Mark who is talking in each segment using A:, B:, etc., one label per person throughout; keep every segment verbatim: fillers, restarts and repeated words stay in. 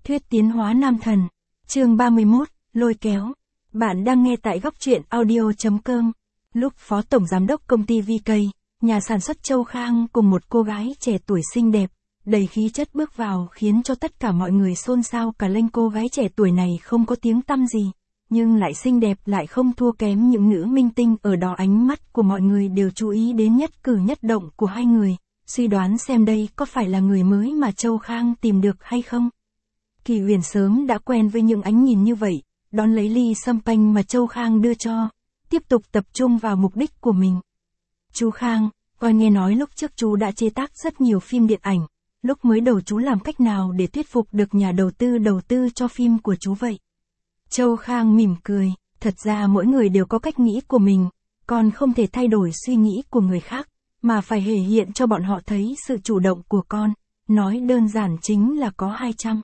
A: Thuyết tiến hóa nam thần. Chương ba mươi mốt, lôi kéo. Bạn đang nghe tại góc truyện audio chấm com. Lúc Phó Tổng Giám đốc công ty vê ca, nhà sản xuất Châu Khang cùng một cô gái trẻ tuổi xinh đẹp, đầy khí chất bước vào khiến cho tất cả mọi người xôn xao cả lên. Cô gái trẻ tuổi này không có tiếng tăm gì, nhưng lại xinh đẹp, lại không thua kém những nữ minh tinh ở đó. Ánh mắt của mọi người đều chú ý đến nhất cử nhất động của hai người, suy đoán xem đây có phải là người mới mà Châu Khang tìm được hay không. Kỳ Huyền sớm đã quen với những ánh nhìn như vậy, đón lấy ly sâm panh mà Châu Khang đưa cho, tiếp tục tập trung vào mục đích của mình. Chú Khang, con nghe nói lúc trước chú đã chế tác rất nhiều phim điện ảnh, lúc mới đầu chú làm cách nào để thuyết phục được nhà đầu tư đầu tư cho phim của chú vậy? Châu Khang mỉm cười, thật ra mỗi người đều có cách nghĩ của mình, con không thể thay đổi suy nghĩ của người khác, mà phải thể hiện cho bọn họ thấy sự chủ động của con, nói đơn giản chính là có hai trăm.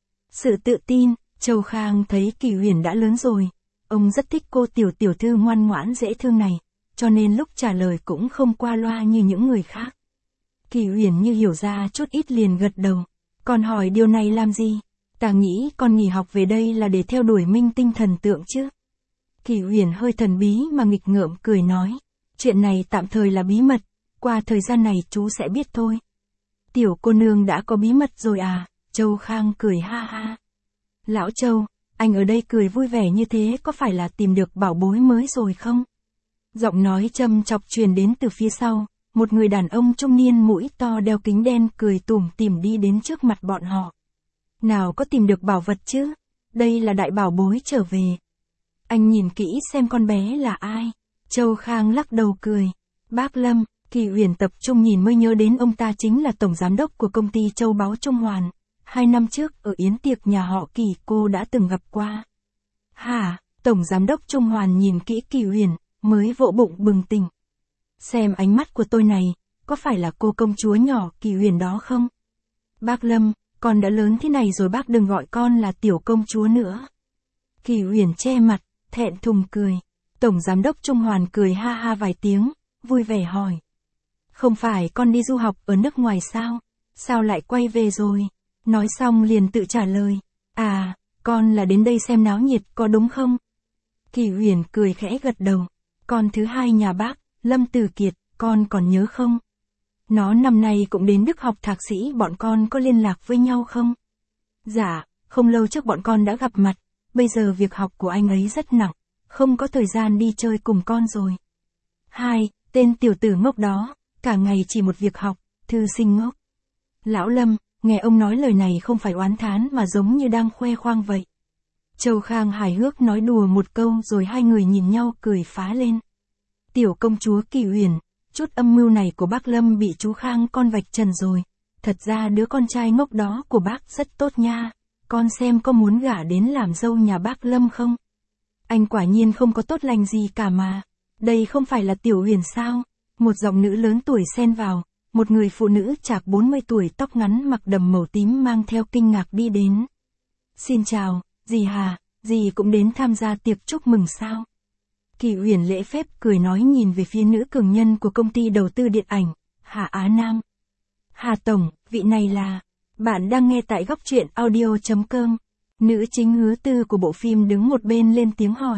A: Sự tự tin. Châu Khang thấy Kỳ Huyền đã lớn rồi, ông rất thích cô tiểu tiểu thư ngoan ngoãn dễ thương này, cho nên lúc trả lời cũng không qua loa như những người khác. Kỳ Huyền như hiểu ra chút ít liền gật đầu. Con hỏi điều này làm gì? Ta nghĩ con nghỉ học về đây là để theo đuổi minh tinh thần tượng chứ. Kỳ Huyền hơi thần bí mà nghịch ngợm cười nói, chuyện này tạm thời là bí mật, qua thời gian này chú sẽ biết thôi. Tiểu cô nương đã có bí mật rồi à? Châu Khang cười ha ha. Lão Châu, anh ở đây cười vui vẻ như thế có phải là tìm được bảo bối mới rồi không? Giọng nói châm chọc truyền đến từ phía sau, một người đàn ông trung niên mũi to đeo kính đen cười tủm tỉm đi đến trước mặt bọn họ. Nào có tìm được bảo vật chứ? Đây là đại bảo bối trở về. Anh nhìn kỹ xem con bé là ai. Châu Khang lắc đầu cười. Bác Lâm. Kỳ Huyền tập trung nhìn mới nhớ đến ông ta chính là tổng giám đốc của công ty Châu Báu Trung Hoàn. Hai năm trước ở yến tiệc nhà họ Kỳ cô đã từng gặp qua. Hả? Tổng giám đốc Trung Hoàn nhìn kỹ Kỳ Huyền, mới vỗ bụng bừng tỉnh. Xem ánh mắt của tôi này, có phải là cô công chúa nhỏ Kỳ Huyền đó không? Bác Lâm, con đã lớn thế này rồi, bác đừng gọi con là tiểu công chúa nữa. Kỳ Huyền che mặt, thẹn thùng cười. Tổng giám đốc Trung Hoàn cười ha ha vài tiếng, vui vẻ hỏi. Không phải con đi du học ở nước ngoài sao? Sao lại quay về rồi? Nói xong liền tự trả lời. À, con là đến đây xem náo nhiệt có đúng không? Kỳ Huyền cười khẽ gật đầu. Con thứ hai nhà bác, Lâm Tử Kiệt, con còn nhớ không? Nó năm nay cũng đến Đức học thạc sĩ, bọn con có liên lạc với nhau không? Dạ, không lâu trước bọn con đã gặp mặt, bây giờ việc học của anh ấy rất nặng, không có thời gian đi chơi cùng con rồi. Hai, tên tiểu tử ngốc đó, cả ngày chỉ một việc học, thư sinh ngốc. Lão Lâm, nghe ông nói lời này không phải oán thán mà giống như đang khoe khoang vậy. Châu Khang hài hước nói đùa một câu rồi hai người nhìn nhau cười phá lên. Tiểu công chúa Kỳ Huyền, chút âm mưu này của bác Lâm bị chú Khang con vạch trần rồi. Thật ra đứa con trai ngốc đó của bác rất tốt nha, con xem có muốn gả đến làm dâu nhà bác Lâm không? Anh quả nhiên không có tốt lành gì cả mà. Đây không phải là Tiểu Huyền sao? Một giọng nữ lớn tuổi xen vào. Một người phụ nữ chạc bốn mươi tuổi tóc ngắn mặc đầm màu tím mang theo kinh ngạc đi đến. Xin chào, dì Hà, dì cũng đến tham gia tiệc chúc mừng sao? Kỳ Huyền lễ phép cười nói nhìn về phía nữ cường nhân của công ty đầu tư điện ảnh, Hà Á Nam. Hà Tổng, vị này là... Bạn đang nghe tại góc truyện audio chấm com. Nữ chính Hứa Tư của bộ phim đứng một bên lên tiếng hỏi.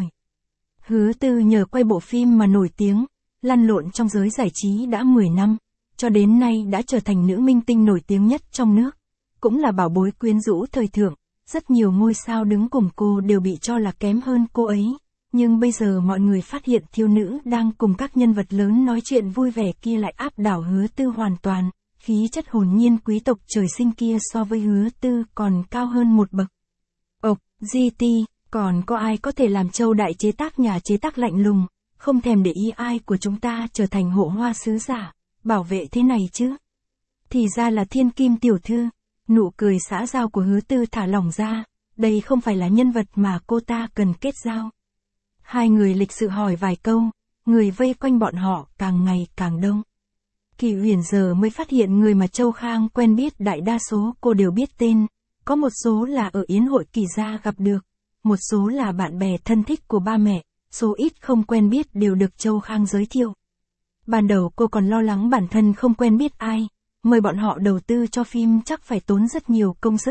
A: Hứa Tư nhờ quay bộ phim mà nổi tiếng, lăn lộn trong giới giải trí đã mười năm. Cho đến nay đã trở thành nữ minh tinh nổi tiếng nhất trong nước, cũng là bảo bối quyến rũ thời thượng, rất nhiều ngôi sao đứng cùng cô đều bị cho là kém hơn cô ấy, nhưng bây giờ mọi người phát hiện thiếu nữ đang cùng các nhân vật lớn nói chuyện vui vẻ kia lại áp đảo Hứa Tư hoàn toàn, khí chất hồn nhiên quý tộc trời sinh kia so với Hứa Tư còn cao hơn một bậc. Ộc, giê tê, còn có ai có thể làm Châu đại chế tác nhà chế tác lạnh lùng, không thèm để ý ai của chúng ta trở thành hộ hoa sứ giả? Bảo vệ thế này chứ? Thì ra là Thiên Kim tiểu thư. Nụ cười xã giao của Hứa Tư thả lỏng ra, đây không phải là nhân vật mà cô ta cần kết giao. Hai người lịch sự hỏi vài câu, người vây quanh bọn họ càng ngày càng đông. Kỳ Huyền giờ mới phát hiện người mà Châu Khang quen biết đại đa số cô đều biết tên, có một số là ở yến hội Kỳ gia gặp được, một số là bạn bè thân thích của ba mẹ, số ít không quen biết đều được Châu Khang giới thiệu. Ban đầu cô còn lo lắng bản thân không quen biết ai, mời bọn họ đầu tư cho phim chắc phải tốn rất nhiều công sức,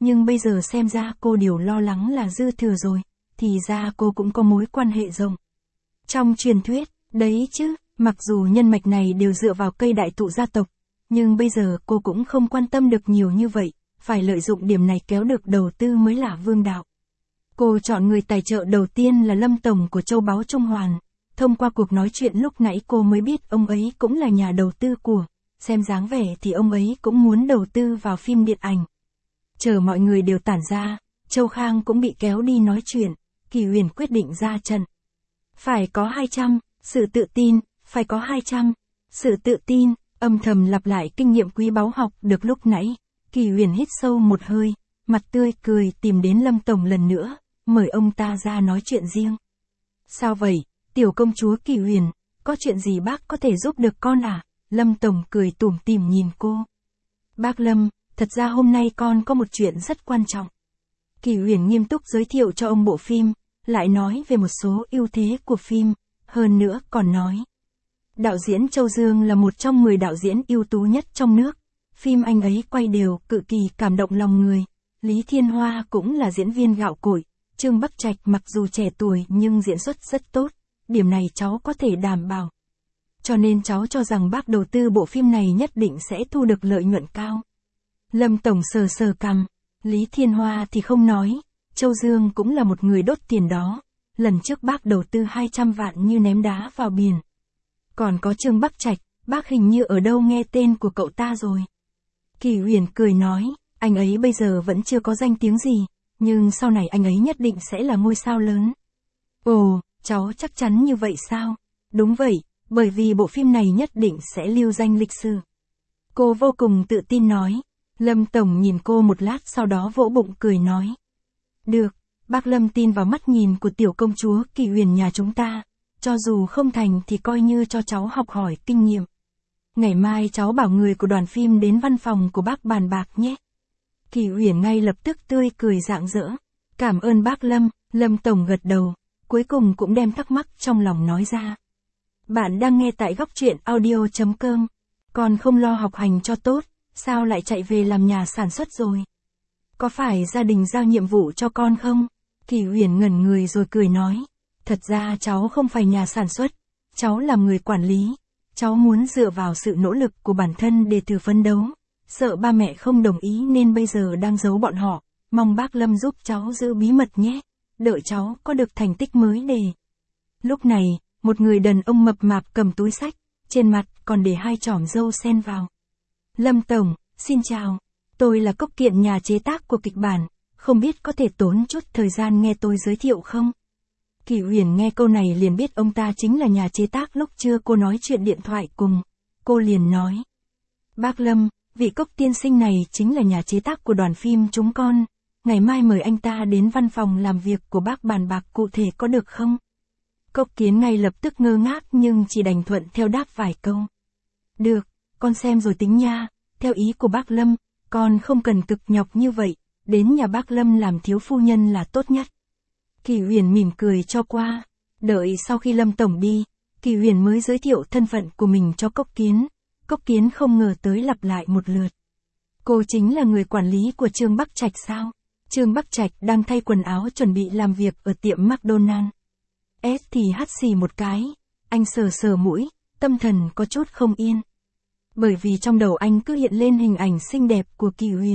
A: nhưng bây giờ xem ra cô điều lo lắng là dư thừa rồi, thì ra cô cũng có mối quan hệ rộng. Trong truyền thuyết, đấy chứ, mặc dù nhân mạch này đều dựa vào cây đại thụ gia tộc, nhưng bây giờ cô cũng không quan tâm được nhiều như vậy, phải lợi dụng điểm này kéo được đầu tư mới là vương đạo. Cô chọn người tài trợ đầu tiên là Lâm Tổng của Châu Báu Trung Hoàn. Thông qua cuộc nói chuyện lúc nãy cô mới biết ông ấy cũng là nhà đầu tư của, xem dáng vẻ thì ông ấy cũng muốn đầu tư vào phim điện ảnh. Chờ mọi người đều tản ra, Châu Khang cũng bị kéo đi nói chuyện, Kỳ Huyền quyết định ra trận. Phải có hai trăm, sự tự tin, phải có hai trăm, sự tự tin, âm thầm lặp lại kinh nghiệm quý báu học được lúc nãy. Kỳ Huyền hít sâu một hơi, mặt tươi cười tìm đến Lâm Tổng lần nữa, mời ông ta ra nói chuyện riêng. Sao vậy, tiểu công chúa Kỳ Huyền, có chuyện gì bác có thể giúp được con à? Lâm Tổng cười tủm tỉm nhìn cô. Bác Lâm, thật ra hôm nay con có một chuyện rất quan trọng. Kỳ Huyền nghiêm túc giới thiệu cho ông bộ phim, lại nói về một số ưu thế của phim, hơn nữa còn nói. Đạo diễn Châu Dương là một trong mười đạo diễn ưu tú nhất trong nước. Phim anh ấy quay đều cực kỳ cảm động lòng người. Lý Thiên Hoa cũng là diễn viên gạo cội. Trương Bắc Trạch mặc dù trẻ tuổi nhưng diễn xuất rất tốt. Điểm này cháu có thể đảm bảo. Cho nên cháu cho rằng bác đầu tư bộ phim này nhất định sẽ thu được lợi nhuận cao. Lâm Tổng sờ sờ cằm. Lý Thiên Hoa thì không nói. Châu Dương cũng là một người đốt tiền đó. Lần trước bác đầu tư hai trăm vạn như ném đá vào biển. Còn có Trương Bắc Trạch, bác hình như ở đâu nghe tên của cậu ta rồi. Kỳ Huyền cười nói, anh ấy bây giờ vẫn chưa có danh tiếng gì, nhưng sau này anh ấy nhất định sẽ là ngôi sao lớn. Ồ, cháu chắc chắn như vậy sao? Đúng vậy, bởi vì bộ phim này nhất định sẽ lưu danh lịch sử. Cô vô cùng tự tin nói. Lâm Tổng nhìn cô một lát sau đó vỗ bụng cười nói. Được, bác Lâm tin vào mắt nhìn của tiểu công chúa Kỳ Huyền nhà chúng ta. Cho dù không thành thì coi như cho cháu học hỏi kinh nghiệm. Ngày mai cháu bảo người của đoàn phim đến văn phòng của bác bàn bạc nhé. Kỳ Huyền ngay lập tức tươi cười rạng rỡ. Cảm ơn bác Lâm, Lâm Tổng gật đầu, cuối cùng cũng đem thắc mắc trong lòng nói ra. Bạn đang nghe tại góc truyện audio chấm com. Còn không lo học hành cho tốt, sao lại chạy về làm nhà sản xuất rồi? Có phải gia đình giao nhiệm vụ cho con không? Kỳ Huyền ngẩn người rồi cười nói. Thật ra cháu không phải nhà sản xuất, cháu là người quản lý. Cháu muốn dựa vào sự nỗ lực của bản thân để thử phấn đấu. Sợ ba mẹ không đồng ý nên bây giờ đang giấu bọn họ. Mong bác Lâm giúp cháu giữ bí mật nhé. Đợi cháu có được thành tích mới để. Lúc này, một người đàn ông mập mạp cầm túi xách, trên mặt còn để hai chỏm râu sen vào. Lâm Tổng, xin chào. Tôi là Cốc Kiện, nhà chế tác của kịch bản. Không biết có thể tốn chút thời gian nghe tôi giới thiệu không? Kỳ Huyền nghe câu này liền biết ông ta chính là nhà chế tác lúc trưa cô nói chuyện điện thoại cùng. Cô liền nói. Bác Lâm, vị Cốc tiên sinh này chính là nhà chế tác của đoàn phim chúng con. Ngày mai mời anh ta đến văn phòng làm việc của bác bàn bạc cụ thể có được không? Cốc Kiến ngay lập tức ngơ ngác nhưng chỉ đành thuận theo đáp vài câu. Được, con xem rồi tính nha, theo ý của bác Lâm, con không cần cực nhọc như vậy, đến nhà bác Lâm làm thiếu phu nhân là tốt nhất. Kỳ Huyền mỉm cười cho qua, đợi sau khi Lâm Tổng đi, Kỳ Huyền mới giới thiệu thân phận của mình cho Cốc Kiến. Cốc Kiến không ngờ tới lặp lại một lượt. Cô chính là người quản lý của Trương Bắc Trạch sao? Trương Bắc Trạch đang thay quần áo chuẩn bị làm việc ở tiệm McDonald. S thì hắt xì một cái, anh sờ sờ mũi, tâm thần có chút không yên. Bởi vì trong đầu anh cứ hiện lên hình ảnh xinh đẹp của Kỳ Huyền.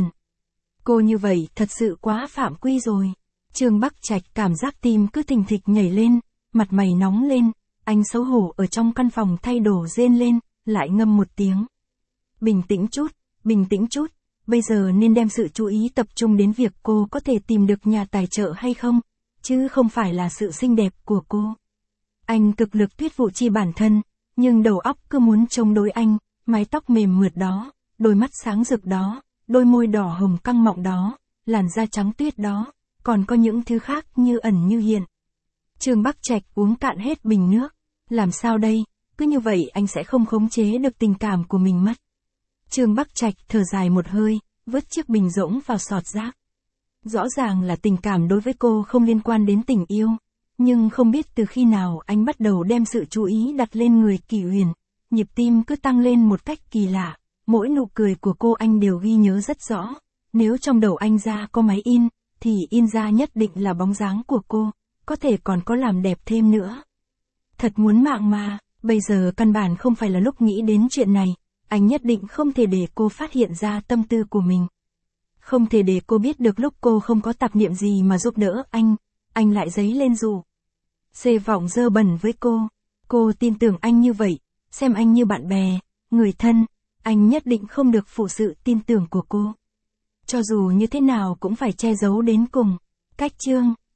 A: Cô như vậy thật sự quá phạm quy rồi. Trương Bắc Trạch cảm giác tim cứ thình thịch nhảy lên, mặt mày nóng lên, anh xấu hổ ở trong căn phòng thay đồ rên lên, lại ngâm một tiếng. Bình tĩnh chút, bình tĩnh chút, bây giờ nên đem sự chú ý tập trung đến việc cô có thể tìm được nhà tài trợ hay không, chứ không phải là sự xinh đẹp của cô. Anh cực lực thuyết vụ chi bản thân, nhưng đầu óc cứ muốn chống đối anh, mái tóc mềm mượt đó, đôi mắt sáng rực đó, đôi môi đỏ hồng căng mọng đó, làn da trắng tuyết đó, còn có những thứ khác như ẩn như hiện. Trương Bắc Trạch uống cạn hết bình nước, làm sao đây, cứ như vậy anh sẽ không khống chế được tình cảm của mình mất. Trương Bắc Trạch thở dài một hơi, vứt chiếc bình rỗng vào sọt rác. Rõ ràng là tình cảm đối với cô không liên quan đến tình yêu, nhưng không biết từ khi nào anh bắt đầu đem sự chú ý đặt lên người Kỳ Huyền, nhịp tim cứ tăng lên một cách kỳ lạ, mỗi nụ cười của cô anh đều ghi nhớ rất rõ, Nếu trong đầu anh ra có máy in, thì in ra nhất định là bóng dáng của cô, có thể còn có làm đẹp thêm nữa. Thật muốn mạng mà, bây giờ căn bản không phải là lúc nghĩ đến chuyện này, anh nhất định không thể để cô phát hiện ra tâm tư của mình. Không thể để cô biết được lúc cô không có tạp niệm gì mà giúp đỡ anh, anh lại giấy lên rủ. Xê vọng dơ bẩn với cô, cô tin tưởng anh như vậy, xem anh như bạn bè, người thân, anh nhất định không được phụ sự tin tưởng của cô. Cho dù như thế nào cũng phải che giấu đến cùng. Cách chương